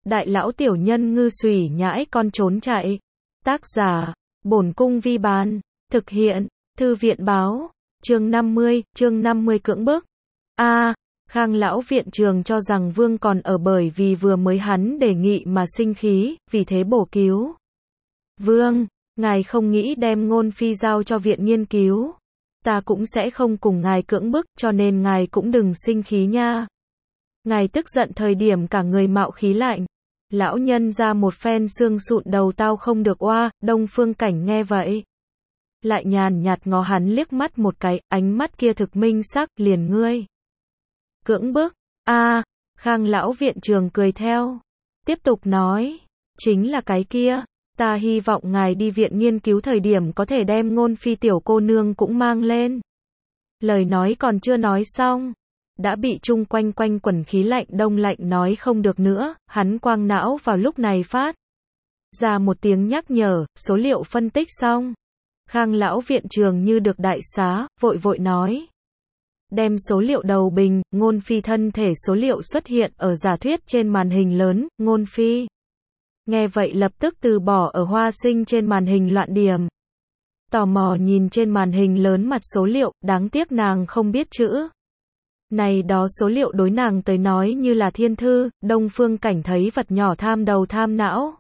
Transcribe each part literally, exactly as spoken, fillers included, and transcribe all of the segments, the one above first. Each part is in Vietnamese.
Đại lão tiểu nhân ngư xùy nhãi con trốn chạy. Tác giả, Bổn Cung Vi Bán. Thực hiện, Thư viện Báo. Chương năm mươi, chương năm mươi cưỡng bức. A, Khang lão viện trường cho rằng Vương còn ở bởi vì vừa mới hắn đề nghị mà sinh khí, vì thế bổ cứu. Vương, ngài không nghĩ đem Ngôn Phi giao cho viện nghiên cứu. Ta cũng sẽ không cùng ngài cưỡng bức, cho nên ngài cũng đừng sinh khí nha. Ngài tức giận thời điểm cả người mạo khí lạnh. Lão nhân ra một phen xương sụn đầu tao không được oa. Đông Phương Cảnh nghe vậy, lại nhàn nhạt ngó hắn liếc mắt một cái, ánh mắt kia thực minh sắc, liền ngươi. Cưỡng bức, a, Khang lão viện trường cười theo. Tiếp tục nói, chính là cái kia, ta hy vọng ngài đi viện nghiên cứu thời điểm có thể đem Ngôn Phi tiểu cô nương cũng mang lên. Lời nói còn chưa nói xong, đã bị chung quanh quanh quẩn khí lạnh đông lạnh nói không được nữa, hắn quang não vào lúc này phát ra một tiếng nhắc nhở, số liệu phân tích xong. Khang lão viện trường như được đại xá, vội vội nói. Đem số liệu đầu bình, Ngôn Phi thân thể số liệu xuất hiện ở giả thuyết trên màn hình lớn, Ngôn Phi. Nghe vậy lập tức từ bỏ ở Hoa Sinh trên màn hình loạn điểm. Tò mò nhìn trên màn hình lớn mặt số liệu, đáng tiếc nàng không biết chữ. Này đó số liệu đối nàng tới nói như là thiên thư, Đông Phương Cảnh thấy vật nhỏ tham đầu tham não.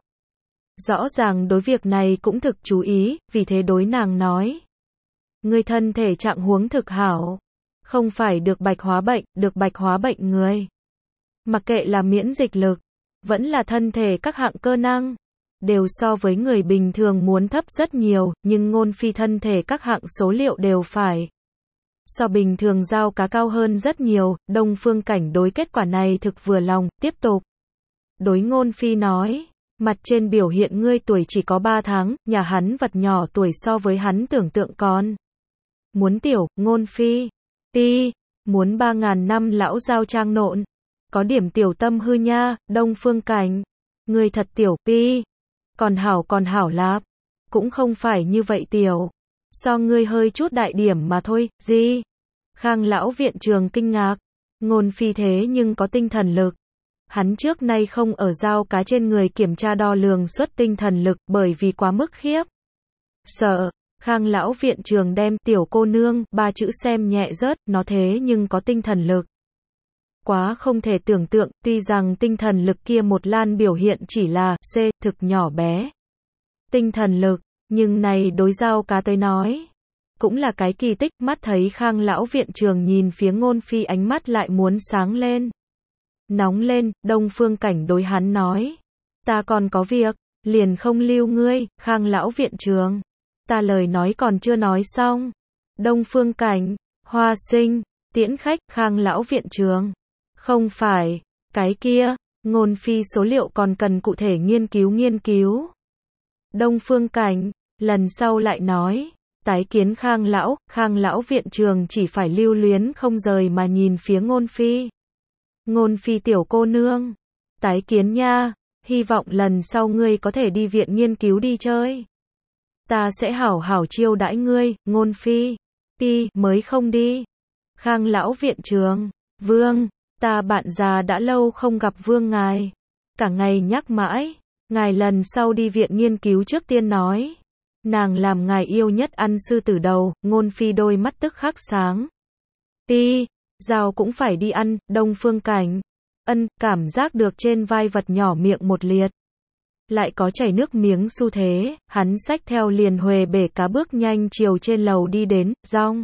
Rõ ràng đối việc này cũng thực chú ý, vì thế đối nàng nói. Ngươi thân thể trạng huống thực hảo. Không phải được bạch hóa bệnh, được bạch hóa bệnh người. Mặc kệ là miễn dịch lực, vẫn là thân thể các hạng cơ năng, đều so với người bình thường muốn thấp rất nhiều, nhưng Ngôn Phi thân thể các hạng số liệu đều phải so bình thường giao cá cao hơn rất nhiều. Đông Phương Cảnh đối kết quả này thực vừa lòng, tiếp tục. Đối Ngôn Phi nói, mặt trên biểu hiện ngươi tuổi chỉ có ba tháng, nhà hắn vật nhỏ tuổi so với hắn tưởng tượng còn muốn tiểu. Ngôn Phi, pi, muốn ba ngàn năm lão giao trang nộn, có điểm tiểu tâm hư nha. Đông Phương Cảnh, ngươi thật tiểu, pi, còn hảo còn hảo lạp, cũng không phải như vậy tiểu, so ngươi hơi chút đại điểm mà thôi. Gì? Khang lão viện trường kinh ngạc. Ngôn Phi thế nhưng có tinh thần lực. Hắn trước nay không ở giao cá trên người kiểm tra đo lường suất tinh thần lực bởi vì quá mức khiếp sợ. Khang lão viện trường đem tiểu cô nương ba chữ xem nhẹ rớt, nó thế nhưng có tinh thần lực. Quá không thể tưởng tượng, tuy rằng tinh thần lực kia một lan biểu hiện chỉ là C, thực nhỏ bé. Tinh thần lực, nhưng này đối giao cá tới nói, cũng là cái kỳ tích. Mắt thấy Khang lão viện trường nhìn phía Ngôn Phi ánh mắt lại muốn sáng lên. Nóng lên, Đông Phương Cảnh đối hắn nói. Ta còn có việc, liền không lưu ngươi. Khang lão viện trường, ta lời nói còn chưa nói xong. Đông Phương Cảnh, Hoa Sinh, tiễn khách. Khang lão viện trường, không phải, cái kia, Ngôn Phi số liệu còn cần cụ thể nghiên cứu nghiên cứu. Đông Phương Cảnh, lần sau lại nói. Tái kiến Khang lão. Khang lão viện trường chỉ phải lưu luyến không rời mà nhìn phía Ngôn Phi. Ngôn Phi tiểu cô nương, tái kiến nha, hy vọng lần sau ngươi có thể đi viện nghiên cứu đi chơi. Ta sẽ hảo hảo chiêu đãi ngươi. Ngôn Phi, pi, mới không đi. Khang lão viện trường, Vương, ta bạn già đã lâu không gặp Vương ngài. Cả ngày nhắc mãi, ngài lần sau đi viện nghiên cứu trước tiên nói. Nàng làm ngài yêu nhất ăn sư tử đầu. Ngôn Phi đôi mắt tức khắc sáng. Pi, Giao cũng phải đi ăn. Đông Phương Cảnh, ân, cảm giác được trên vai vật nhỏ miệng một liệt. Lại có chảy nước miếng xu thế, hắn xách theo liền huề bể cá bước nhanh chiều trên lầu đi đến. Rong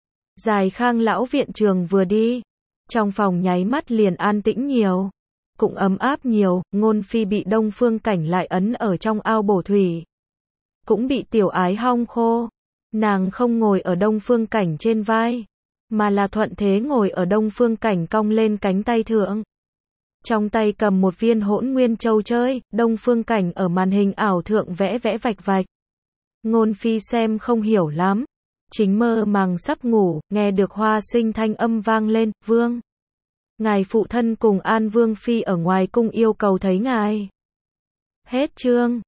dài. Khang lão viện trường vừa đi, trong phòng nháy mắt liền an tĩnh nhiều, cũng ấm áp nhiều. Ngôn Phi bị Đông Phương Cảnh lại ấn ở trong ao bổ thủy, cũng bị tiểu ái hong khô. Nàng không ngồi ở Đông Phương Cảnh trên vai, mà là thuận thế ngồi ở Đông Phương Cảnh cong lên cánh tay thượng. Trong tay cầm một viên hỗn nguyên châu chơi. Đông Phương Cảnh ở màn hình ảo thượng vẽ vẽ vạch vạch. Ngôn Phi xem không hiểu lắm, chính mơ màng sắp ngủ, nghe được Hoa Sinh thanh âm vang lên. Vương, ngài phụ thân cùng An Vương Phi ở ngoài cung yêu cầu thấy ngài. Hết chương.